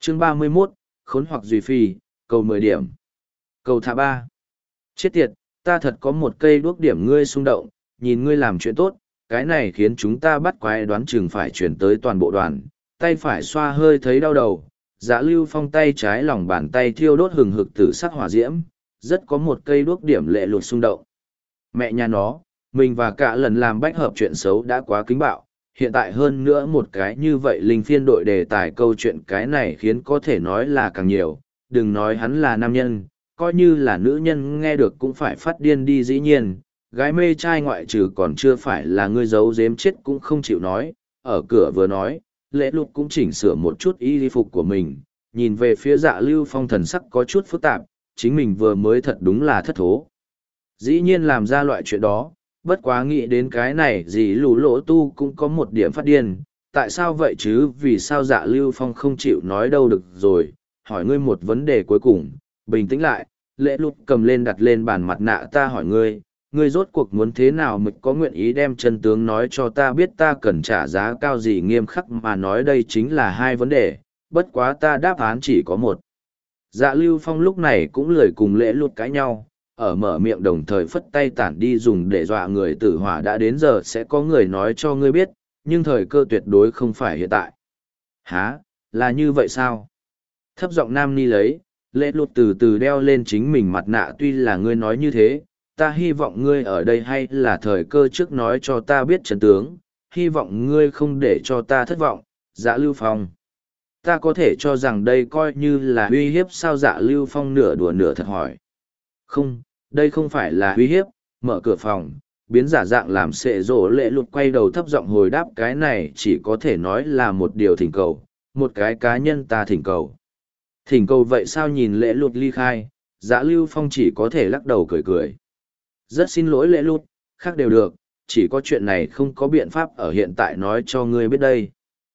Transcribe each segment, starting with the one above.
Chương 31, khốn hoặc duy phi, cầu 10 điểm. Cầu thả 3. Chết tiệt, ta thật có một cây đuốc điểm ngươi xung động, nhìn ngươi làm chuyện tốt, cái này khiến chúng ta bắt quái đoán chừng phải chuyển tới toàn bộ đoàn, tay phải xoa hơi thấy đau đầu. Dạ Lưu Phong tay trái lòng bàn tay thiêu đốt hừng hực tử sắc hỏa diễm, rất có một cây đuốc điểm lệ lụt xung động. Mẹ nhà nó, mình và cả lần làm bách hợp chuyện xấu đã quá kính bạo, hiện tại hơn nữa một cái như vậy linh phiên đội đề tài câu chuyện cái này khiến có thể nói là càng nhiều, đừng nói hắn là nam nhân, coi như là nữ nhân nghe được cũng phải phát điên đi dĩ nhiên, gái mê trai ngoại trừ còn chưa phải là ngươi giấu giếm chết cũng không chịu nói, ở cửa vừa nói, lễ lục cũng chỉnh sửa một chút y phục của mình, nhìn về phía Dạ Lưu Phong thần sắc có chút phức tạp, chính mình vừa mới thật đúng là thất thố. Dĩ nhiên làm ra loại chuyện đó, bất quá nghĩ đến cái này gì lũ lỗ tu cũng có một điểm phát điên, tại sao vậy chứ, vì sao Dạ Lưu Phong không chịu nói đâu được rồi, hỏi ngươi một vấn đề cuối cùng, bình tĩnh lại, lễ lục cầm lên đặt lên bàn mặt nạ, ta hỏi ngươi rốt cuộc muốn thế nào, mực có nguyện ý đem chân tướng nói cho ta biết, ta cần trả giá cao gì, nghiêm khắc mà nói đây chính là hai vấn đề, bất quá ta đáp án chỉ có một. Dạ Lưu Phong lúc này cũng lười cùng lễ lục cãi nhau, ở mở miệng đồng thời phất tay tản đi dùng để dọa người, tử hỏa đã đến giờ sẽ có người nói cho ngươi biết, nhưng thời cơ tuyệt đối không phải hiện tại. Hả, là như vậy sao? Thấp giọng nam ni lấy, lễ lụt từ từ đeo lên chính mình mặt nạ, tuy là ngươi nói như thế, ta hy vọng ngươi ở đây hay là thời cơ trước nói cho ta biết chân tướng, hy vọng ngươi không để cho ta thất vọng. Dạ Lưu Phong, ta có thể cho rằng đây coi như là uy hiếp sao? Dạ Lưu Phong nửa đùa nửa thật hỏi. Không, đây không phải là uy hiếp. Mở cửa phòng, biến giả dạng làm sệ rổ lệ lụt quay đầu thấp giọng hồi đáp, cái này chỉ có thể nói là một điều thỉnh cầu, một cái cá nhân ta thỉnh cầu. Thỉnh cầu vậy sao? Nhìn lệ lụt ly khai, Dạ Lưu Phong chỉ có thể lắc đầu cười cười. Rất xin lỗi lệ lụt, khác đều được, chỉ có chuyện này không có biện pháp ở hiện tại nói cho ngươi biết đây.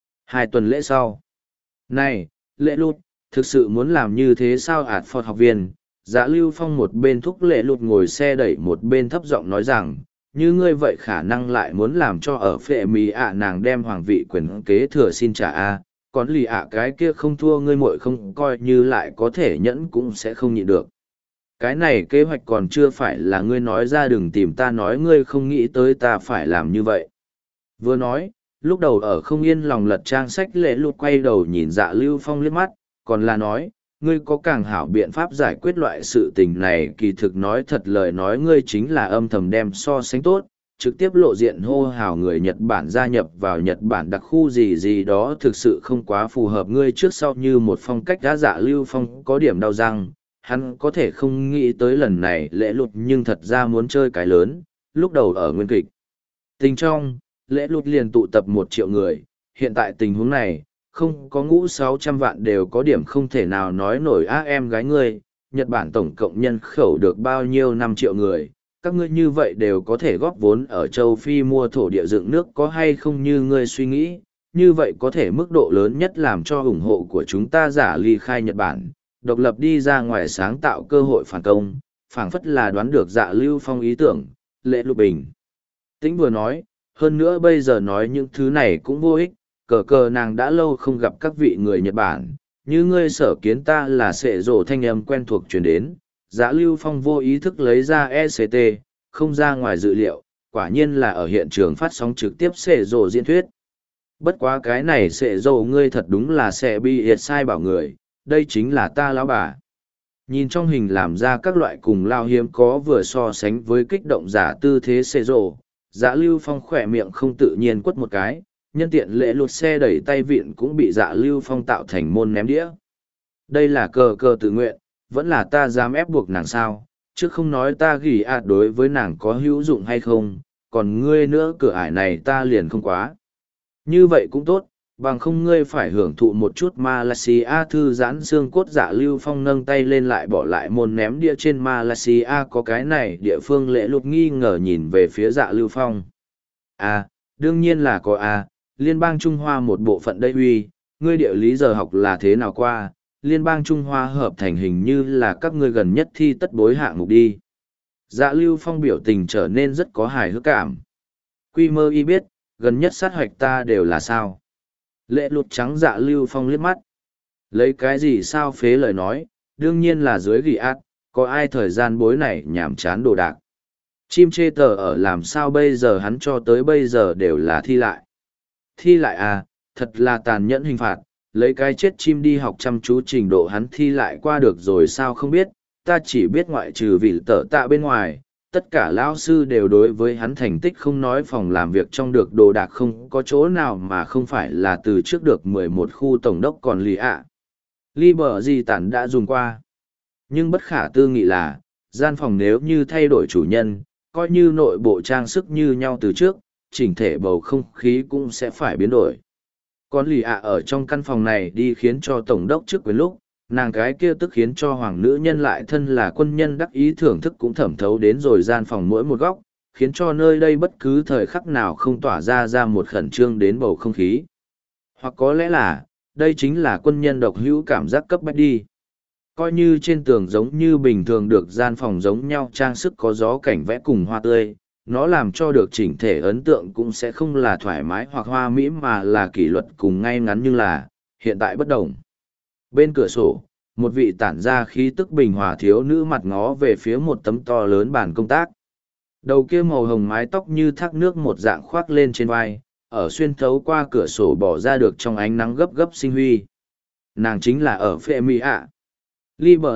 2 tuần lễ sau. Này, lệ lụt, thực sự muốn làm như thế sao? Phật học viên. Dạ Lưu Phong một bên thúc lệ lụt ngồi xe đẩy một bên thấp giọng nói rằng, như ngươi vậy khả năng lại muốn làm cho ở phệ mì nàng đem hoàng vị quyền kế thừa xin trả a, còn lì cái kia không thua ngươi muội không coi như lại có thể nhẫn cũng sẽ không nhịn được. Cái này kế hoạch còn chưa phải là ngươi nói ra, đừng tìm ta nói ngươi không nghĩ tới ta phải làm như vậy. Vừa nói, lúc đầu ở không yên lòng lật trang sách lệ lụt quay đầu nhìn Dạ Lưu Phong liếc mắt, còn là nói, ngươi có càng hảo biện pháp giải quyết loại sự tình này. Kỳ thực nói thật lời nói, ngươi chính là âm thầm đem so sánh tốt, trực tiếp lộ diện hô hào người Nhật Bản gia nhập vào Nhật Bản đặc khu gì gì đó, thực sự không quá phù hợp ngươi trước sau như một phong cách. Đã Dạ Lưu Phong có điểm đau răng, hắn có thể không nghĩ tới lần này lễ lụt nhưng thật ra muốn chơi cái lớn. Lúc đầu ở nguyên kịch tình trong, lễ lụt liền tụ tập 1 triệu người, hiện tại tình huống này, không có ngũ 600 vạn đều có điểm không thể nào nói nổi. Em gái ngươi, Nhật Bản tổng cộng nhân khẩu được bao nhiêu? 5 triệu người, các ngươi như vậy đều có thể góp vốn ở châu Phi mua thổ địa dựng nước có hay không như ngươi suy nghĩ, như vậy có thể mức độ lớn nhất làm cho ủng hộ của chúng ta giả ly khai Nhật Bản, độc lập đi ra ngoài sáng tạo cơ hội phản công. Phảng phất là đoán được Dạ Lưu Phong ý tưởng, lệ lục bình tĩnh vừa nói, hơn nữa bây giờ nói những thứ này cũng vô ích, cờ nàng đã lâu không gặp các vị người Nhật Bản, như ngươi sở kiến ta là sệ rổ thanh âm quen thuộc truyền đến. Dạ Lưu Phong vô ý thức lấy ra ECT, không ra ngoài dự liệu, quả nhiên là ở hiện trường phát sóng trực tiếp sệ rổ diễn thuyết. Bất quá cái này sệ rổ ngươi thật đúng là sẽ bị hiệt sai bảo người, đây chính là ta lão bà. Nhìn trong hình làm ra các loại cùng lao hiếm có vừa so sánh với kích động giả tư thế sệ rổ, Dạ Lưu Phong khỏe miệng không tự nhiên quất một cái, nhân tiện lễ lụt xe đẩy tay vịn cũng bị Dạ Lưu Phong tạo thành môn ném đĩa. Đây là cờ tự nguyện, vẫn là ta dám ép buộc nàng sao? Chứ không nói ta gỉ đối với nàng có hữu dụng hay không, còn ngươi nữa, cửa ải này ta liền không quá. Như vậy cũng tốt, bằng không ngươi phải hưởng thụ một chút Malaysia thư giãn xương cốt. Dạ Lưu Phong nâng tay lên lại bỏ lại môn ném đĩa trên Malaysia, có cái này địa phương lễ lụt nghi ngờ nhìn về phía Dạ Lưu Phong. Đương nhiên là có Liên bang Trung Hoa một bộ phận đây uy, ngươi địa lý giờ học là thế nào qua, Liên bang Trung Hoa hợp thành hình như là các ngươi gần nhất thi tất bối hạng mục đi. Dạ Lưu Phong biểu tình trở nên rất có hài hước cảm. Quy mơ y biết, gần nhất sát hoạch ta đều là sao? Lệ lụt trắng Dạ Lưu Phong liếc mắt. Lấy cái gì sao phế lời nói, đương nhiên là dưới ghi át, có ai thời gian bối này nhảm chán đồ đạc. Chim chê tờ ở làm sao bây giờ hắn cho tới bây giờ đều là thi lại. Thi lại à, thật là tàn nhẫn hình phạt, lấy cái chết chim đi học chăm chú trình độ hắn thi lại qua được rồi sao không biết, ta chỉ biết ngoại trừ vị tờ tạ bên ngoài, tất cả lão sư đều đối với hắn thành tích không nói phòng làm việc trong được đồ đạc không có chỗ nào mà không phải là từ trước được 11 khu tổng đốc còn lì ạ. Ly bờ gì tản đã dùng qua. Nhưng bất khả tư nghị là, gian phòng nếu như thay đổi chủ nhân, coi như nội bộ trang sức như nhau từ trước, chỉnh thể bầu không khí cũng sẽ phải biến đổi. Còn lì ạ ở trong căn phòng này đi khiến cho tổng đốc trước quyền lúc, nàng cái kia tức khiến cho hoàng nữ nhân lại thân là quân nhân đắc ý thưởng thức cũng thẩm thấu đến rồi gian phòng mỗi một góc, khiến cho nơi đây bất cứ thời khắc nào không tỏa ra một khẩn trương đến bầu không khí. Hoặc có lẽ là, đây chính là quân nhân độc hữu cảm giác cấp bách đi. Coi như trên tường giống như bình thường được gian phòng giống nhau trang sức có gió cảnh vẽ cùng hoa tươi, nó làm cho được chỉnh thể ấn tượng cũng sẽ không là thoải mái hoặc hoa mỹ mà là kỷ luật cùng ngay ngắn, nhưng là, hiện tại bất đồng. Bên cửa sổ, một vị tản ra khí tức bình hòa thiếu nữ mặt ngó về phía một tấm to lớn bàn công tác. Đầu kia màu hồng mái tóc như thác nước một dạng khoác lên trên vai, ở xuyên thấu qua cửa sổ bỏ ra được trong ánh nắng gấp gấp sinh huy. Nàng chính là ở phệ mỹ ạ. Ly bờ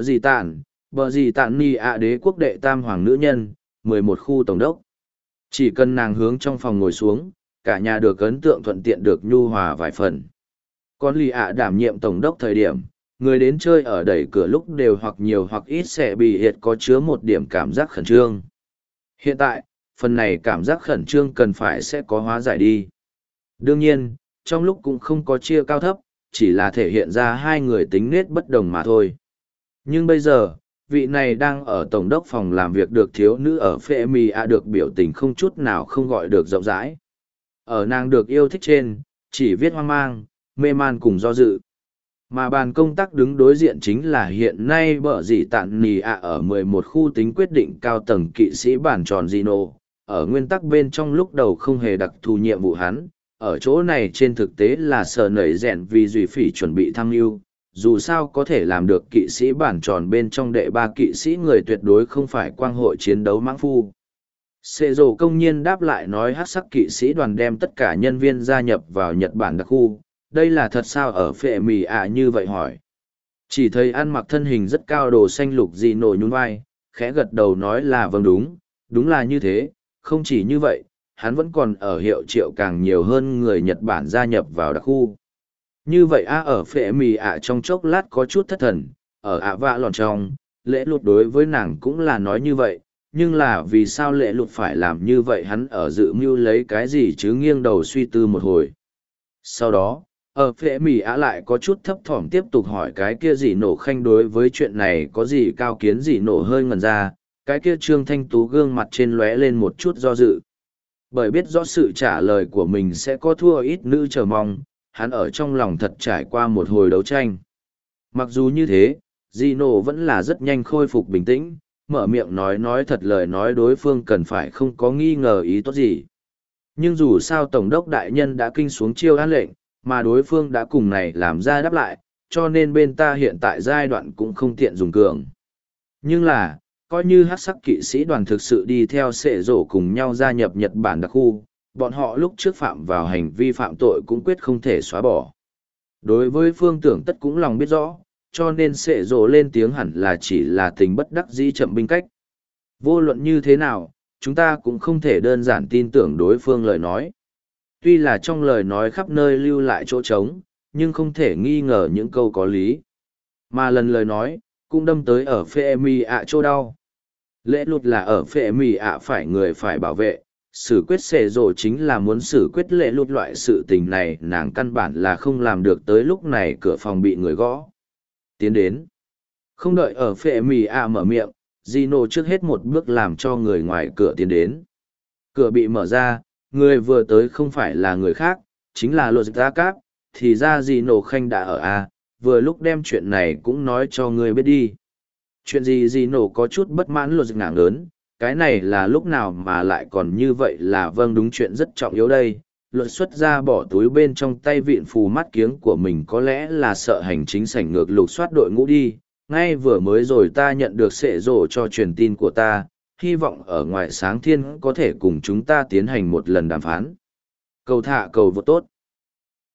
gì tản ni ạ đế quốc đệ tam hoàng nữ nhân, 11 khu tổng đốc. Chỉ cần nàng hướng trong phòng ngồi xuống, cả nhà được ấn tượng thuận tiện được nhu hòa vài phần. Còn lì ạ đảm nhiệm tổng đốc thời điểm, người đến chơi ở đẩy cửa lúc đều hoặc nhiều hoặc ít sẽ bị hiệt có chứa một điểm cảm giác khẩn trương. Hiện tại, phần này cảm giác khẩn trương cần phải sẽ có hóa giải đi. Đương nhiên, trong lúc cũng không có chia cao thấp, chỉ là thể hiện ra hai người tính nết bất đồng mà thôi. Nhưng bây giờ, vị này đang ở tổng đốc phòng làm việc được thiếu nữ ở phệ mì ạ được biểu tình không chút nào không gọi được rộng rãi. Ở nàng được yêu thích trên, chỉ viết hoang mang, mê man cùng do dự. Mà bàn công tác đứng đối diện chính là hiện nay bở dị tạn nì ạ ở 11 khu tính quyết định cao tầng kỵ sĩ bản tròn Gino. Ở nguyên tắc bên trong lúc đầu không hề đặc thù nhiệm vụ hắn, ở chỗ này trên thực tế là sờ nảy rèn vì duy phỉ chuẩn bị thăng lưu. Dù sao có thể làm được kỵ sĩ bản tròn bên trong đệ ba kỵ sĩ người tuyệt đối không phải quang hội chiến đấu mãng phu. Sệ rồ công nhiên đáp lại nói hắc sắc kỵ sĩ đoàn đem tất cả nhân viên gia nhập vào Nhật Bản đặc khu. Đây là thật sao ở phệ mì ạ như vậy hỏi. Chỉ thấy ăn mặc thân hình rất cao đồ xanh lục dị nổi nhún vai, khẽ gật đầu nói là vâng đúng, đúng là như thế, không chỉ như vậy, hắn vẫn còn ở hiệu triệu càng nhiều hơn người Nhật Bản gia nhập vào đặc khu. Như vậy ở phệ mì ạ trong chốc lát có chút thất thần, ở ạ vạ lòn trong, lễ lụt đối với nàng cũng là nói như vậy, nhưng là vì sao lễ lụt phải làm như vậy hắn ở dự mưu lấy cái gì chứ nghiêng đầu suy tư một hồi. Sau đó, ở phệ mì ạ lại có chút thấp thỏm tiếp tục hỏi cái kia gì nổ khanh đối với chuyện này có gì cao kiến gì nổ hơi ngần ra, cái kia trương thanh tú gương mặt trên lóe lên một chút do dự. Bởi biết rõ sự trả lời của mình sẽ có thua ít nữ chờ mong, hắn ở trong lòng thật trải qua một hồi đấu tranh. Mặc dù như thế, Gino vẫn là rất nhanh khôi phục bình tĩnh, mở miệng nói thật lời nói đối phương cần phải không có nghi ngờ ý tốt gì. Nhưng dù sao Tổng đốc đại nhân đã kinh xuống chiêu an lệnh, mà đối phương đã cùng này làm ra đáp lại, cho nên bên ta hiện tại giai đoạn cũng không tiện dùng cường. Nhưng là, coi như hắc sắc kỵ sĩ đoàn thực sự đi theo sệ rổ cùng nhau gia nhập Nhật Bản đặc khu, bọn họ lúc trước phạm vào hành vi phạm tội cũng quyết không thể xóa bỏ. Đối với phương tưởng tất cũng lòng biết rõ, cho nên sệ rổ lên tiếng hẳn là chỉ là tình bất đắc dĩ chậm binh cách. Vô luận như thế nào, chúng ta cũng không thể đơn giản tin tưởng đối phương lời nói. Tuy là trong lời nói khắp nơi lưu lại chỗ trống, nhưng không thể nghi ngờ những câu có lý. Mà lần lời nói, cũng đâm tới ở phê mì ạ chỗ đau. Lễ lụt là ở phê mì ạ phải người phải bảo vệ, xử quyết xệ rổ chính là muốn xử quyết lễ lụt loại sự tình này, nàng căn bản là không làm được tới lúc này cửa phòng bị người gõ. Tiến đến. Không đợi ở phệ mì ạ mở miệng, Gino trước hết một bước làm cho người ngoài cửa tiến đến. Cửa bị mở ra, người vừa tới không phải là người khác, chính là Lô Dịch Cáp, thì ra Gino Khanh đã ở A, vừa lúc đem chuyện này cũng nói cho người biết đi. Chuyện gì Gino có chút bất mãn Lô Dịch ngảng lớn, cái này là lúc nào mà lại còn như vậy là vâng đúng chuyện rất trọng yếu đây. luật xuất ra bỏ túi bên trong tay vịn phù mắt kiếng của mình, có lẽ là sợ hành chính sảnh ngược lục soát đội ngũ đi. Ngay vừa mới rồi ta nhận được sệ rổ cho truyền tin của ta, hy vọng ở ngoài sáng thiên có thể cùng chúng ta tiến hành một lần đàm phán. Cầu thả cầu vô tốt.